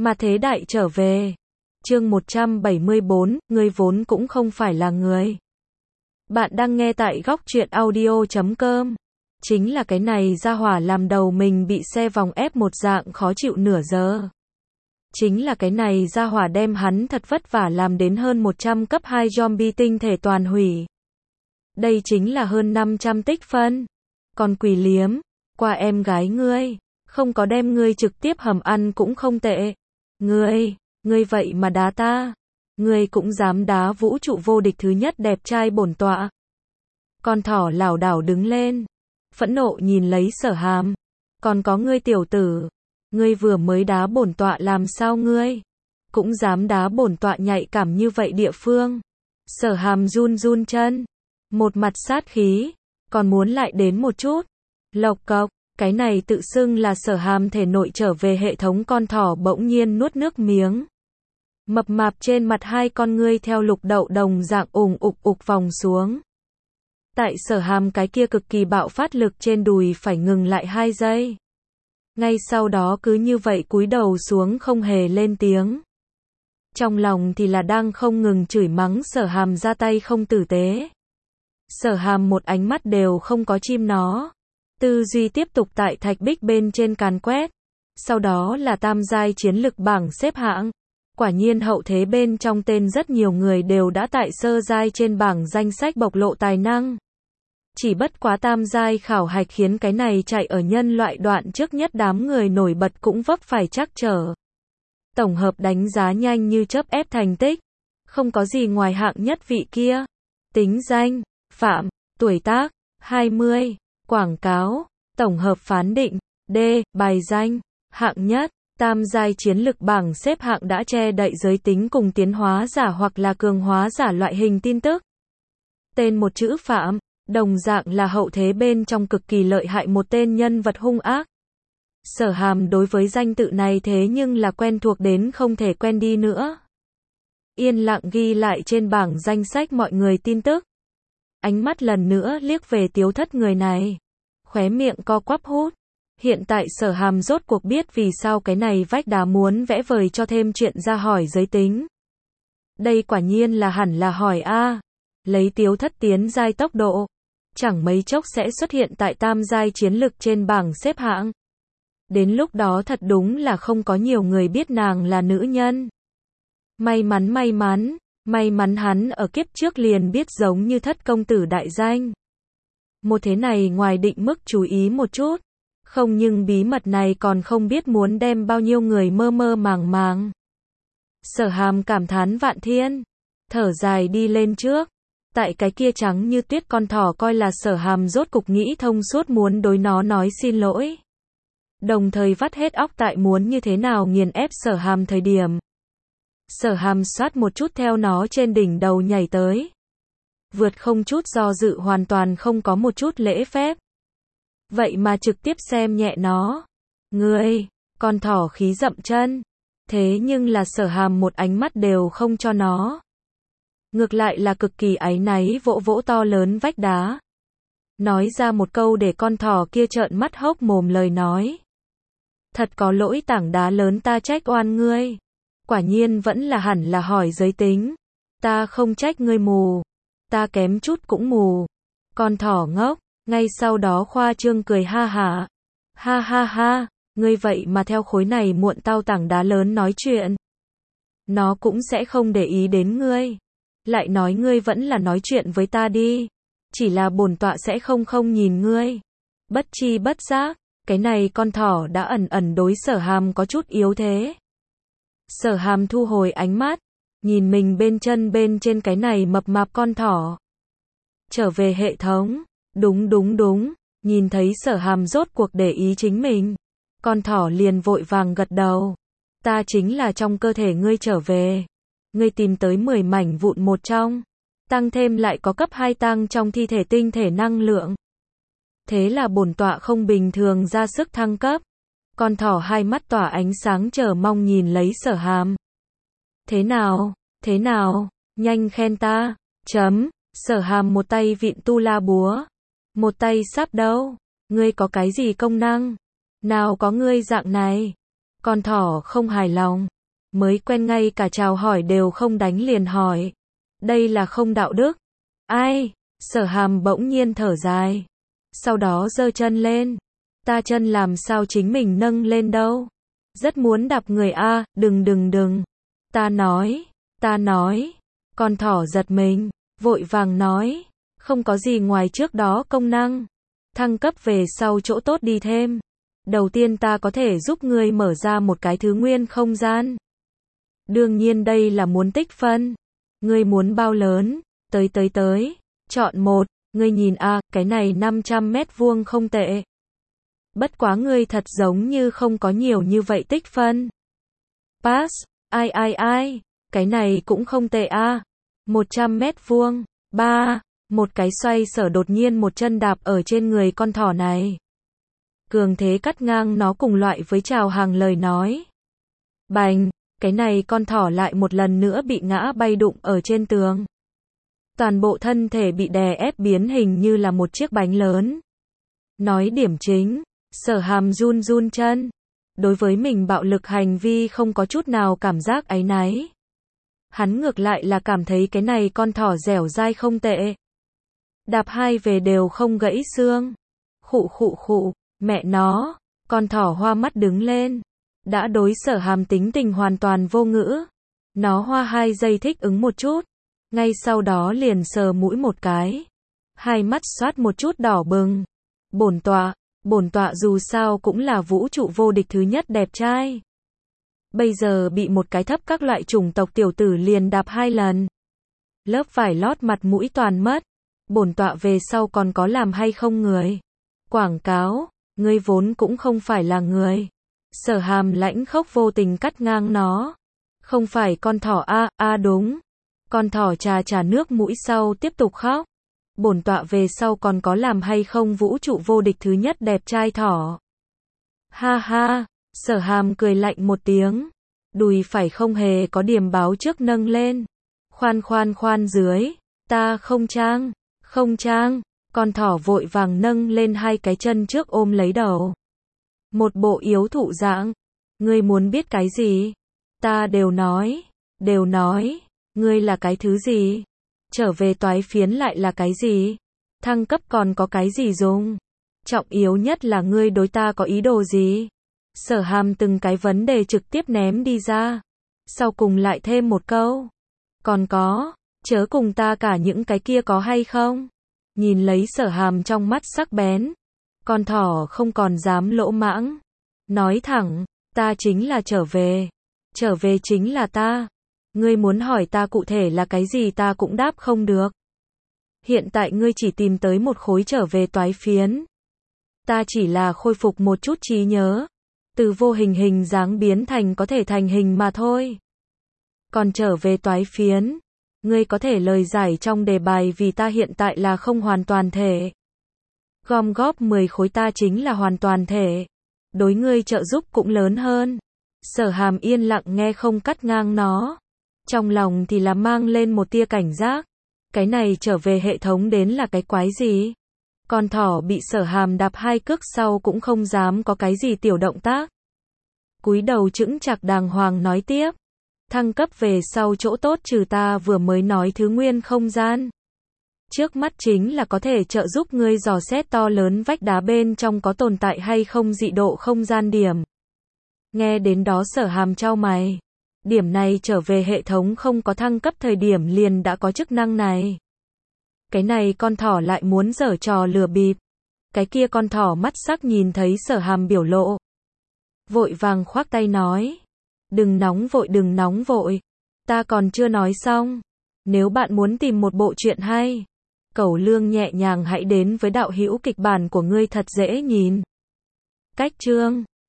Mà thế đại trở về. Chương 174, ngươi vốn cũng không phải là người. Bạn đang nghe tại góc truyện audio.com. Chính là cái này ra hỏa làm đầu mình bị xe vòng ép một dạng khó chịu nửa giờ. Chính là cái này ra hỏa đem hắn thật vất vả làm đến hơn 100 cấp 2 zombie tinh thể toàn hủy. Đây chính là hơn 500 tích phân. Còn quỷ liếm, qua em gái ngươi, không có đem ngươi trực tiếp hầm ăn cũng không tệ. Ngươi vậy mà đá ta. Ngươi cũng dám đá vũ trụ vô địch thứ nhất đẹp trai bổn tọa. Con thỏ lảo đảo đứng lên, phẫn nộ nhìn lấy Sở Hàm. Còn có ngươi tiểu tử, ngươi vừa mới đá bổn tọa làm sao ngươi cũng dám đá bổn tọa nhạy cảm như vậy địa phương. Sở Hàm run run chân, một mặt sát khí, còn muốn lại đến một chút. Lộc cộc, cái này tự xưng là Sở Hàm thể nội trở về hệ thống con thỏ bỗng nhiên nuốt nước miếng. Mập mạp trên mặt hai con ngươi theo lục đậu đồng dạng ủng ục vòng xuống. Tại Sở Hàm cái kia cực kỳ bạo phát lực trên đùi phải ngừng lại 2 giây. Ngay sau đó cứ như vậy cúi đầu xuống không hề lên tiếng. Trong lòng thì là đang không ngừng chửi mắng Sở Hàm ra tay không tử tế. Sở Hàm một ánh mắt đều không có chim nó. Tư duy tiếp tục tại thạch bích bên trên càn quét. Sau đó là tam giai chiến lực bảng xếp hạng. Quả nhiên hậu thế bên trong tên rất nhiều người đều đã tại sơ giai trên bảng danh sách bộc lộ tài năng. Chỉ bất quá tam giai khảo hạch khiến cái này chạy ở nhân loại đoạn trước nhất đám người nổi bật cũng vấp phải trắc trở. Tổng hợp đánh giá nhanh như chớp ép thành tích. Không có gì ngoài hạng nhất vị kia. Tính danh, phạm, tuổi tác, 20, quảng cáo, tổng hợp phán định, D, bài danh, hạng nhất. Tam giai chiến lực bảng xếp hạng đã che đậy giới tính cùng tiến hóa giả hoặc là cường hóa giả loại hình tin tức. Tên một chữ Phạm, đồng dạng là hậu thế bên trong cực kỳ lợi hại một tên nhân vật hung ác. Sở Hàm đối với danh tự này thế nhưng là quen thuộc đến không thể quen đi nữa. Yên lặng ghi lại trên bảng danh sách mọi người tin tức. Ánh mắt lần nữa liếc về Tiếu Thất người này. Khóe miệng co quắp hút. Hiện tại Sở Hàm rốt cuộc biết vì sao cái này vách đá muốn vẽ vời cho thêm chuyện ra hỏi giới tính. Đây quả nhiên là hẳn là hỏi A. Lấy Tiếu Thất tiến giai tốc độ, chẳng mấy chốc sẽ xuất hiện tại tam giai chiến lực trên bảng xếp hạng. Đến lúc đó thật đúng là không có nhiều người biết nàng là nữ nhân. May mắn hắn ở kiếp trước liền biết giống như Thất công tử đại danh. Một thế này ngoài định mức chú ý một chút. Không nhưng bí mật này còn không biết muốn đem bao nhiêu người mơ mơ màng màng. Sở Hàm cảm thán vạn thiên. Thở dài đi lên trước. Tại cái kia trắng như tuyết con thỏ coi là Sở Hàm rốt cục nghĩ thông suốt muốn đối nó nói xin lỗi. Đồng thời vắt hết óc tại muốn như thế nào nghiền ép Sở Hàm thời điểm. Sở Hàm xoát một chút theo nó trên đỉnh đầu nhảy tới. Vượt không chút do dự hoàn toàn không có một chút lễ phép. Vậy mà trực tiếp xem nhẹ nó. Ngươi, con thỏ khí dậm chân. Thế nhưng là Sở Hàm một ánh mắt đều không cho nó. Ngược lại là cực kỳ áy náy vỗ vỗ to lớn vách đá. Nói ra một câu để con thỏ kia trợn mắt hốc mồm lời nói. Thật có lỗi tảng đá lớn ta trách oan ngươi. Quả nhiên vẫn là hẳn là hỏi giới tính. Ta không trách ngươi mù. Ta kém chút cũng mù. Con thỏ ngốc. Ngay sau đó khoa trương cười ha hả. Ha ha ha, ngươi vậy mà theo khối này muộn tao tảng đá lớn nói chuyện. Nó cũng sẽ không để ý đến ngươi. Lại nói ngươi vẫn là nói chuyện với ta đi. Chỉ là bổn tọa sẽ không nhìn ngươi. Bất chi bất giác, cái này con thỏ đã ẩn đối Sở Hàm có chút yếu thế. Sở Hàm thu hồi ánh mắt, nhìn mình bên trên cái này mập mạp con thỏ. Trở về hệ thống. Đúng, nhìn thấy Sở Hàm rốt cuộc để ý chính mình. Con thỏ liền vội vàng gật đầu. Ta chính là trong cơ thể ngươi trở về. Ngươi tìm tới 10 mảnh vụn một trong. Tăng thêm lại có cấp 2 tăng trong thi thể tinh thể năng lượng. Thế là bổn tọa không bình thường ra sức thăng cấp. Con thỏ hai mắt tỏa ánh sáng chờ mong nhìn lấy Sở Hàm. Thế nào, nhanh khen ta. Sở Hàm một tay vịn tu la búa. Một tay sắp đâu. Ngươi có cái gì công năng? Nào có ngươi dạng này. Con thỏ không hài lòng. Mới quen ngay cả chào hỏi đều không đánh liền hỏi. Đây là không đạo đức. Ai? Sở Hàm bỗng nhiên thở dài. Sau đó giơ chân lên. Ta chân làm sao chính mình nâng lên đâu. Rất muốn đạp người a, đừng. Ta nói. Con thỏ giật mình, vội vàng nói. Không có gì ngoài trước đó công năng. Thăng cấp về sau chỗ tốt đi thêm. Đầu tiên ta có thể giúp ngươi mở ra một cái thứ nguyên không gian. Đương nhiên đây là muốn tích phân. Ngươi muốn bao lớn? Tới. Chọn một. Ngươi nhìn a, cái này 500 mét vuông không tệ. Bất quá ngươi thật giống như không có nhiều như vậy tích phân. Pass. Ai. Cái này cũng không tệ a. 100 mét vuông. Một cái xoay sở đột nhiên một chân đạp ở trên người con thỏ này. Cường thế cắt ngang nó cùng loại với chào hàng lời nói. Bành, cái này con thỏ lại một lần nữa bị ngã bay đụng ở trên tường. Toàn bộ thân thể bị đè ép biến hình như là một chiếc bánh lớn. Nói điểm chính, Sở Hàm run chân. Đối với mình bạo lực hành vi không có chút nào cảm giác áy náy. Hắn ngược lại là cảm thấy cái này con thỏ dẻo dai không tệ. Đạp hai về đều không gãy xương. Khụ, mẹ nó, con thỏ hoa mắt đứng lên. Đã đối Sở Hàm tính tình hoàn toàn vô ngữ. Nó hoa 2 giây thích ứng một chút. Ngay sau đó liền sờ mũi một cái. Hai mắt xoát một chút đỏ bừng. Bổn tọa dù sao cũng là vũ trụ vô địch thứ nhất đẹp trai. Bây giờ bị một cái thấp các loại chủng tộc tiểu tử liền đạp 2 lần. Lớp vải lót mặt mũi toàn mất. Bổn tọa về sau còn có làm hay không người? Quảng cáo, ngươi vốn cũng không phải là người. Sở Hàm lãnh khốc vô tình cắt ngang nó. Không phải con thỏ a, đúng. Con thỏ trà nước mũi sau tiếp tục khóc. Bổn tọa về sau còn có làm hay không vũ trụ vô địch thứ nhất đẹp trai thỏ. Ha, Sở Hàm cười lạnh một tiếng. Đùi phải không hề có điểm báo trước nâng lên. Khoan dưới. Ta không trang. Con thỏ vội vàng nâng lên 2 cái chân trước ôm lấy đầu. Một bộ yếu thụ dạng. Ngươi muốn biết cái gì? Ta đều nói. Ngươi là cái thứ gì? Trở về toái phiến lại là cái gì? Thăng cấp còn có cái gì dùng? Trọng yếu nhất là ngươi đối ta có ý đồ gì? Sở Hàm từng cái vấn đề trực tiếp ném đi ra. Sau cùng lại thêm một câu. Còn có, chớ cùng ta cả những cái kia có hay không? Nhìn lấy Sở Hàm trong mắt sắc bén. Con thỏ không còn dám lỗ mãng. Nói thẳng, ta chính là trở về. Trở về chính là ta. Ngươi muốn hỏi ta cụ thể là cái gì ta cũng đáp không được. Hiện tại ngươi chỉ tìm tới một khối trở về toái phiến. Ta chỉ là khôi phục một chút trí nhớ. Từ vô hình dáng biến thành có thể thành hình mà thôi. Còn trở về toái phiến. Ngươi có thể lời giải trong đề bài vì ta hiện tại là không hoàn toàn thể. Gom góp 10 khối ta chính là hoàn toàn thể. Đối ngươi trợ giúp cũng lớn hơn. Sở Hàm yên lặng nghe không cắt ngang nó. Trong lòng thì là mang lên một tia cảnh giác. Cái này trở về hệ thống đến là cái quái gì? Con thỏ bị Sở Hàm đạp 2 cước sau cũng không dám có cái gì tiểu động tác. Cúi đầu chững chạc đàng hoàng nói tiếp. Thăng cấp về sau chỗ tốt trừ ta vừa mới nói thứ nguyên không gian. Trước mắt chính là có thể trợ giúp ngươi dò xét to lớn vách đá bên trong có tồn tại hay không dị độ không gian điểm. Nghe đến đó Sở Hàm chau mày. Điểm này trở về hệ thống không có thăng cấp thời điểm liền đã có chức năng này. Cái này con thỏ lại muốn giở trò lừa bịp. Cái kia con thỏ mắt sắc nhìn thấy Sở Hàm biểu lộ. Vội vàng khoác tay nói. Đừng nóng vội. Ta còn chưa nói xong. Nếu bạn muốn tìm một bộ truyện hay, Cẩu Lương nhẹ nhàng hãy đến với đạo hữu kịch bản của ngươi thật dễ nhìn. Cách chương